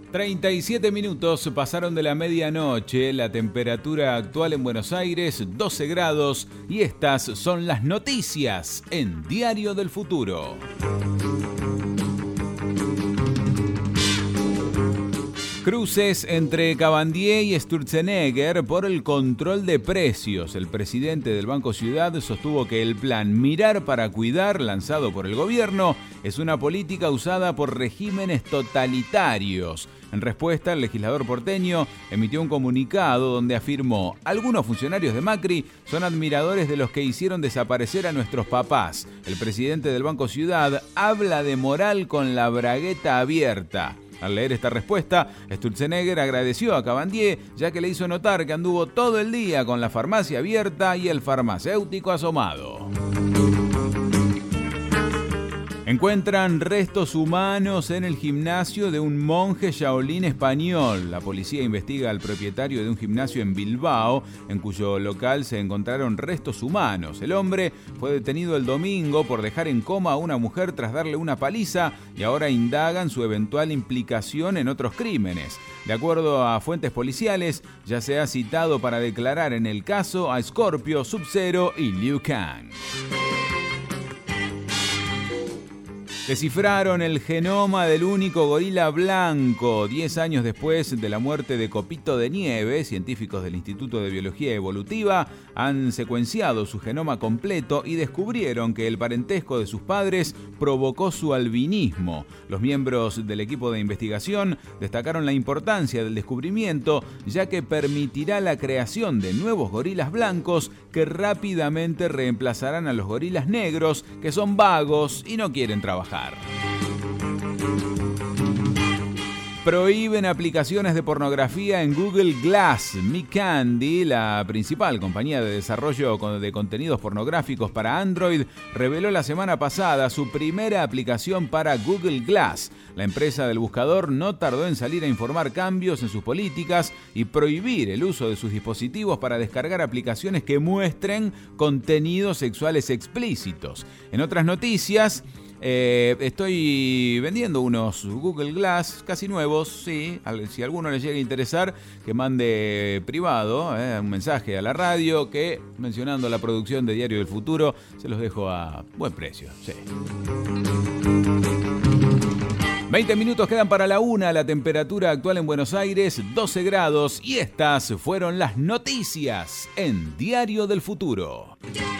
37 minutos pasaron de la medianoche, la temperatura actual en Buenos Aires 12 grados y estas son las noticias en Diario del Futuro. Cruces entre Cabandier y Sturzenegger por el control de precios. El presidente del Banco Ciudad sostuvo que el plan Mirar para Cuidar, lanzado por el gobierno, es una política usada por regímenes totalitarios. En respuesta, el legislador porteño emitió un comunicado donde afirmó: algunos funcionarios de Macri son admiradores de los que hicieron desaparecer a nuestros papás. El presidente del Banco Ciudad habla de moral con la bragueta abierta. Al leer esta respuesta, Sturzenegger agradeció a Cabandier, ya que le hizo notar que anduvo todo el día con la farmacia abierta y el farmacéutico asomado. Encuentran restos humanos en el gimnasio de un monje shaolin español. La policía investiga al propietario de un gimnasio en Bilbao, en cuyo local se encontraron restos humanos. El hombre fue detenido el domingo por dejar en coma a una mujer tras darle una paliza y ahora indagan su eventual implicación en otros crímenes. De acuerdo a fuentes policiales, ya se ha citado para declarar en el caso a Scorpio, Sub-Zero y Liu Kang. Descifraron el genoma del único gorila blanco. 10 años después de la muerte de Copito de Nieve, científicos del Instituto de Biología Evolutiva han secuenciado su genoma completo y descubrieron que el parentesco de sus padres provocó su albinismo. Los miembros del equipo de investigación destacaron la importancia del descubrimiento, ya que permitirá la creación de nuevos gorilas blancos que rápidamente reemplazarán a los gorilas negros, que son vagos y no quieren trabajar. Prohíben aplicaciones de pornografía en Google Glass. Micandy, la principal compañía de desarrollo de contenidos pornográficos para Android, reveló la semana pasada su primera aplicación para Google Glass. La empresa del buscador no tardó en salir a informar cambios en sus políticas y prohibir el uso de sus dispositivos para descargar aplicaciones que muestren contenidos sexuales explícitos. En otras noticias, estoy vendiendo unos Google Glass casi nuevos, sí. Si a alguno le llega a interesar, que mande privado un mensaje a la radio, que mencionando la producción de Diario del Futuro, se los dejo a buen precio, sí. 20 minutos quedan para la 1, la temperatura actual en Buenos Aires 12 grados y estas fueron las noticias en Diario del Futuro.